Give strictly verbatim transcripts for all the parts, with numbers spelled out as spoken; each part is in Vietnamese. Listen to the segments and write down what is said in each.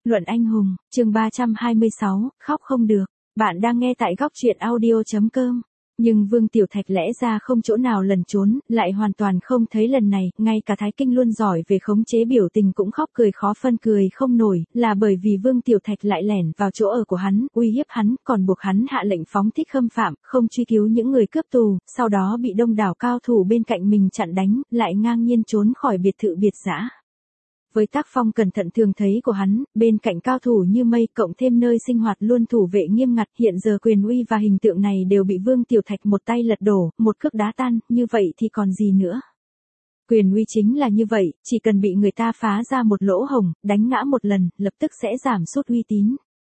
Luận anh hùng, chương ba trăm hai mươi sáu, khóc không được. Bạn đang nghe tại góc truyện audio chấm com. Nhưng Vương Tiểu Thạch lẽ ra không chỗ nào lẩn trốn, lại hoàn toàn không thấy lần này, ngay cả Thái Kinh luôn giỏi về khống chế biểu tình cũng khóc cười khó phân cười không nổi, là bởi vì Vương Tiểu Thạch lại lẻn vào chỗ ở của hắn, uy hiếp hắn, còn buộc hắn hạ lệnh phóng thích khâm phạm, không truy cứu những người cướp tù, sau đó bị đông đảo cao thủ bên cạnh mình chặn đánh, lại ngang nhiên trốn khỏi biệt thự biệt dã. Với tác phong cẩn thận thường thấy của hắn, bên cạnh cao thủ như mây cộng thêm nơi sinh hoạt luôn thủ vệ nghiêm ngặt, hiện giờ quyền uy và hình tượng này đều bị Vương Tiểu Thạch một tay lật đổ, một cước đá tan, như vậy thì còn gì nữa. Quyền uy chính là như vậy, chỉ cần bị người ta phá ra một lỗ hổng, đánh ngã một lần, lập tức sẽ giảm sút uy tín.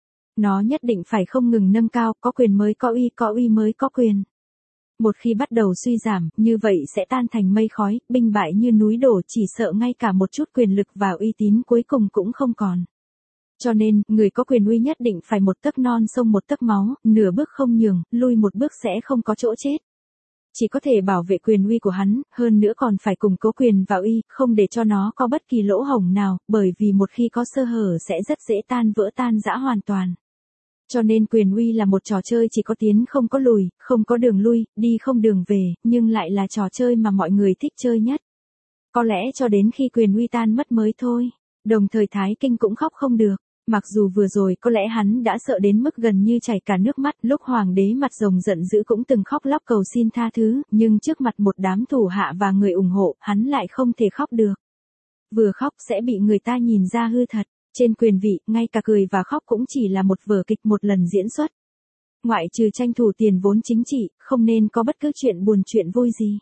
Nó nhất định phải không ngừng nâng cao, có quyền mới có uy, có uy mới có quyền. Một khi bắt đầu suy giảm, như vậy sẽ tan thành mây khói, binh bại như núi đổ, chỉ sợ ngay cả một chút quyền lực và uy tín cuối cùng cũng không còn. Cho nên, người có quyền uy nhất định phải một tấc non sông một tấc máu, nửa bước không nhường, lui một bước sẽ không có chỗ chết. Chỉ có thể bảo vệ quyền uy của hắn, hơn nữa còn phải củng cố quyền và uy, không để cho nó có bất kỳ lỗ hổng nào, bởi vì một khi có sơ hở sẽ rất dễ tan vỡ tan rã hoàn toàn. Cho nên quyền uy là một trò chơi chỉ có tiến không có lùi, không có đường lui, đi không đường về, nhưng lại là trò chơi mà mọi người thích chơi nhất. Có lẽ cho đến khi quyền uy tan mất mới thôi. Đồng thời Thái Kinh cũng khóc không được. Mặc dù vừa rồi có lẽ hắn đã sợ đến mức gần như chảy cả nước mắt, lúc hoàng đế mặt rồng giận dữ cũng từng khóc lóc cầu xin tha thứ, nhưng trước mặt một đám thủ hạ và người ủng hộ, hắn lại không thể khóc được. Vừa khóc sẽ bị người ta nhìn ra hư thật. Trên quyền vị, ngay cả cười và khóc cũng chỉ là một vở kịch một lần diễn xuất. Ngoại trừ tranh thủ tiền vốn chính trị, không nên có bất cứ chuyện buồn chuyện vui gì.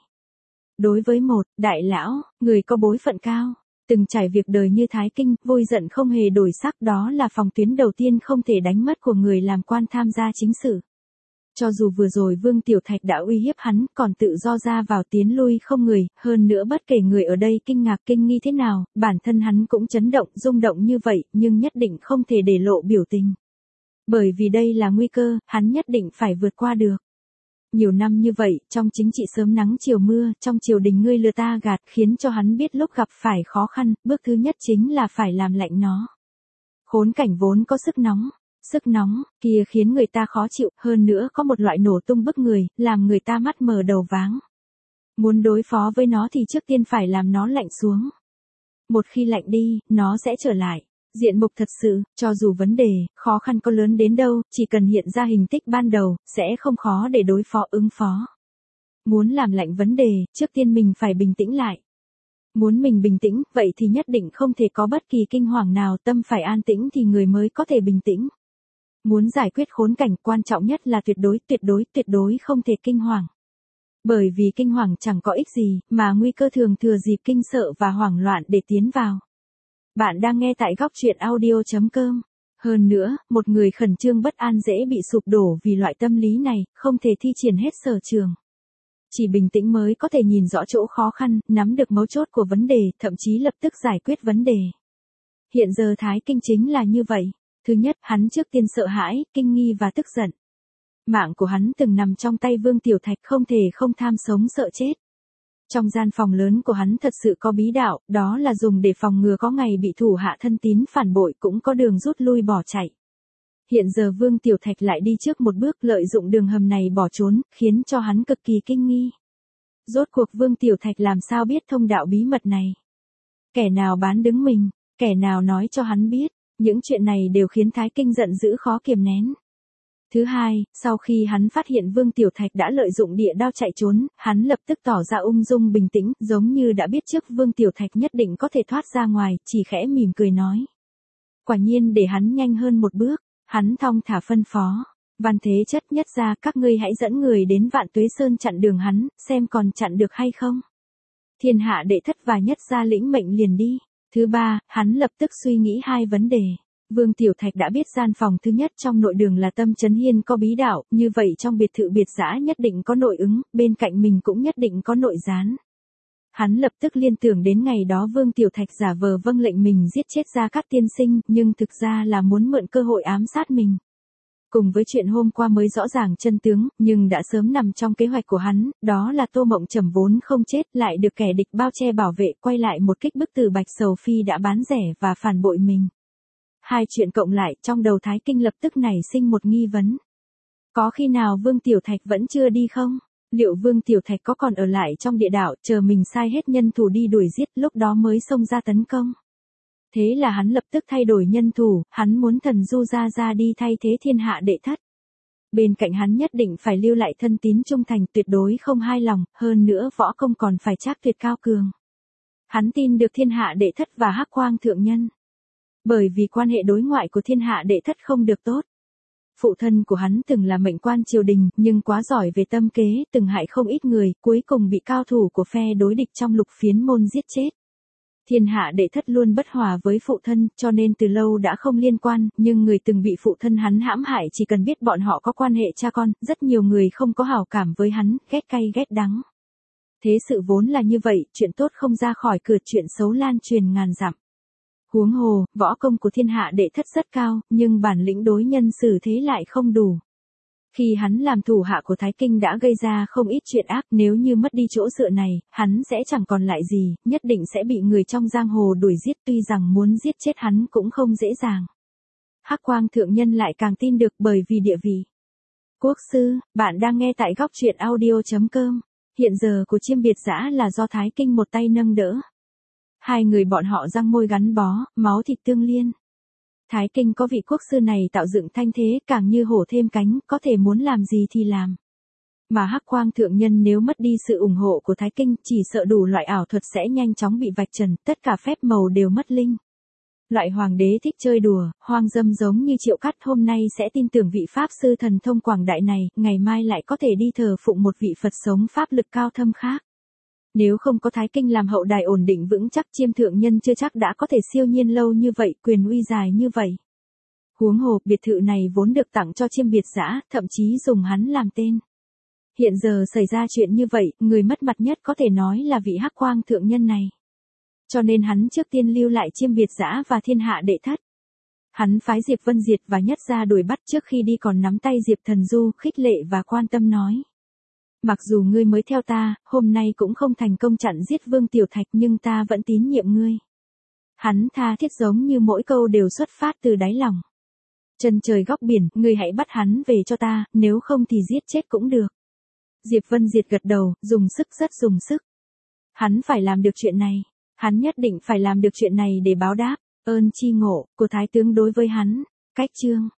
Đối với một đại lão, người có bối phận cao, từng trải việc đời như Thái Kinh, vui giận không hề đổi sắc, đó là phòng tuyến đầu tiên không thể đánh mất của người làm quan tham gia chính sự. Cho dù vừa rồi Vương Tiểu Thạch đã uy hiếp hắn, còn tự do ra vào tiến lui không người, hơn nữa bất kể người ở đây kinh ngạc kinh nghi thế nào, bản thân hắn cũng chấn động, rung động như vậy, nhưng nhất định không thể để lộ biểu tình. Bởi vì đây là nguy cơ, hắn nhất định phải vượt qua được. Nhiều năm như vậy, trong chính trị sớm nắng chiều mưa, trong triều đình ngươi lừa ta gạt, khiến cho hắn biết lúc gặp phải khó khăn, bước thứ nhất chính là phải làm lạnh nó. Khốn cảnh vốn có sức nóng. Sức nóng, kia khiến người ta khó chịu, hơn nữa có một loại nổ tung bức người, làm người ta mắt mờ đầu váng. Muốn đối phó với nó thì trước tiên phải làm nó lạnh xuống. Một khi lạnh đi, nó sẽ trở lại. Diện mục thật sự, cho dù vấn đề, khó khăn có lớn đến đâu, chỉ cần hiện ra hình tích ban đầu, sẽ không khó để đối phó ứng phó. Muốn làm lạnh vấn đề, trước tiên mình phải bình tĩnh lại. Muốn mình bình tĩnh, vậy thì nhất định không thể có bất kỳ kinh hoàng nào, tâm phải an tĩnh thì người mới có thể bình tĩnh. Muốn giải quyết khốn cảnh, quan trọng nhất là tuyệt đối, tuyệt đối, tuyệt đối không thể kinh hoàng. Bởi vì kinh hoàng chẳng có ích gì, mà nguy cơ thường thừa dịp kinh sợ và hoảng loạn để tiến vào. Bạn đang nghe tại góc truyện audio chấm com. Hơn nữa, một người khẩn trương bất an dễ bị sụp đổ vì loại tâm lý này, không thể thi triển hết sở trường. Chỉ bình tĩnh mới có thể nhìn rõ chỗ khó khăn, nắm được mấu chốt của vấn đề, thậm chí lập tức giải quyết vấn đề. Hiện giờ Thái Kinh chính là như vậy. Thứ nhất, hắn trước tiên sợ hãi, kinh nghi và tức giận. Mạng của hắn từng nằm trong tay Vương Tiểu Thạch, không thể không tham sống sợ chết. Trong gian phòng lớn của hắn thật sự có bí đạo, đó là dùng để phòng ngừa có ngày bị thủ hạ thân tín phản bội, cũng có đường rút lui bỏ chạy. Hiện giờ Vương Tiểu Thạch lại đi trước một bước, lợi dụng đường hầm này bỏ trốn, khiến cho hắn cực kỳ kinh nghi. Rốt cuộc Vương Tiểu Thạch làm sao biết thông đạo bí mật này? Kẻ nào bán đứng mình? Kẻ nào nói cho hắn biết? Những chuyện này đều khiến Thái Kinh giận dữ khó kiềm nén. Thứ hai, sau khi hắn phát hiện Vương Tiểu Thạch đã lợi dụng địa đao chạy trốn, hắn lập tức tỏ ra ung dung bình tĩnh, giống như đã biết trước Vương Tiểu Thạch nhất định có thể thoát ra ngoài, chỉ khẽ mỉm cười nói. Quả nhiên để hắn nhanh hơn một bước, hắn thong thả phân phó. Văn Thế Chất nhất ra, các ngươi hãy dẫn người đến Vạn Tuế Sơn chặn đường hắn, xem còn chặn được hay không. Thiên hạ đệ thất và nhất ra lĩnh mệnh liền đi. Thứ ba, hắn lập tức suy nghĩ hai vấn đề. Vương Tiểu Thạch đã biết gian phòng thứ nhất trong nội đường là Tâm Chấn Hiên có bí đạo, như vậy trong biệt thự biệt dã nhất định có nội ứng, bên cạnh mình cũng nhất định có nội gián. Hắn lập tức liên tưởng đến ngày đó Vương Tiểu Thạch giả vờ vâng lệnh mình giết chết Gia Cát tiên sinh, nhưng thực ra là muốn mượn cơ hội ám sát mình. Cùng với chuyện hôm qua mới rõ ràng chân tướng, nhưng đã sớm nằm trong kế hoạch của hắn, đó là Tô Mộng Trầm vốn không chết, lại được kẻ địch bao che bảo vệ, quay lại một kích bức từ Bạch Sầu Phi đã bán rẻ và phản bội mình. Hai chuyện cộng lại, trong đầu Thái Kinh lập tức nảy sinh một nghi vấn. Có khi nào Vương Tiểu Thạch vẫn chưa đi không? Liệu Vương Tiểu Thạch có còn ở lại trong địa đạo, chờ mình sai hết nhân thủ đi đuổi giết, lúc đó mới xông ra tấn công? Thế là hắn lập tức thay đổi nhân thủ, hắn muốn Thần Du ra ra đi thay thế Thiên Hạ Đệ Thất. Bên cạnh hắn nhất định phải lưu lại thân tín trung thành, tuyệt đối không hai lòng, hơn nữa võ công còn phải trác tuyệt cao cường. Hắn tin được Thiên Hạ Đệ Thất và Hắc Quang Thượng Nhân. Bởi vì quan hệ đối ngoại của Thiên Hạ Đệ Thất không được tốt. Phụ thân của hắn từng là mệnh quan triều đình, nhưng quá giỏi về tâm kế, từng hại không ít người, cuối cùng bị cao thủ của phe đối địch trong Lục Phiến môn giết chết. Thiên Hạ Đệ Thất luôn bất hòa với phụ thân, cho nên từ lâu đã không liên quan, nhưng người từng bị phụ thân hắn hãm hại chỉ cần biết bọn họ có quan hệ cha con, rất nhiều người không có hảo cảm với hắn, ghét cay ghét đắng. Thế sự vốn là như vậy, chuyện tốt không ra khỏi cửa, chuyện xấu lan truyền ngàn dặm. Huống hồ, võ công của Thiên Hạ Đệ Thất rất cao, nhưng bản lĩnh đối nhân xử thế lại không đủ. Khi hắn làm thủ hạ của Thái Kinh đã gây ra không ít chuyện ác, nếu như mất đi chỗ dựa này, hắn sẽ chẳng còn lại gì, nhất định sẽ bị người trong giang hồ đuổi giết, tuy rằng muốn giết chết hắn cũng không dễ dàng. Hắc Quang Thượng Nhân lại càng tin được bởi vì địa vị. Quốc sư, bạn đang nghe tại góc truyện audio chấm com. Hiện giờ của Chiêm Biệt Dã là do Thái Kinh một tay nâng đỡ. Hai người bọn họ răng môi gắn bó, máu thịt tương liên. Thái Kinh có vị quốc sư này tạo dựng thanh thế, càng như hổ thêm cánh, có thể muốn làm gì thì làm. Mà Hắc Quang Thượng Nhân nếu mất đi sự ủng hộ của Thái Kinh, chỉ sợ đủ loại ảo thuật sẽ nhanh chóng bị vạch trần, tất cả phép màu đều mất linh. Loại hoàng đế thích chơi đùa, hoang dâm giống như Triệu Cắt hôm nay sẽ tin tưởng vị Pháp sư thần thông quảng đại này, ngày mai lại có thể đi thờ phụng một vị Phật sống pháp lực cao thâm khác. Nếu không có Thái Kinh làm hậu đài ổn định vững chắc, Chiêm Thượng Nhân chưa chắc đã có thể siêu nhiên lâu như vậy, quyền uy dài như vậy. Huống hồ, biệt thự này vốn được tặng cho Chiêm Biệt Dã, thậm chí dùng hắn làm tên. Hiện giờ xảy ra chuyện như vậy, người mất mặt nhất có thể nói là vị Hắc Quang Thượng Nhân này. Cho nên hắn trước tiên lưu lại Chiêm Biệt Dã và Thiên Hạ Đệ Thất. Hắn phái Diệp Vân Diệt và Nhất ra đuổi bắt, trước khi đi còn nắm tay Diệp Thần Du, khích lệ và quan tâm nói. Mặc dù ngươi mới theo ta, hôm nay cũng không thành công chặn giết Vương Tiểu Thạch, nhưng ta vẫn tín nhiệm ngươi. Hắn tha thiết giống như mỗi câu đều xuất phát từ đáy lòng. Chân trời góc biển, ngươi hãy bắt hắn về cho ta, nếu không thì giết chết cũng được. Diệp Vân Diệt gật đầu, dùng sức rất dùng sức. Hắn phải làm được chuyện này. Hắn nhất định phải làm được chuyện này để báo đáp ơn chi ngộ của Thái tướng đối với hắn. Cách chương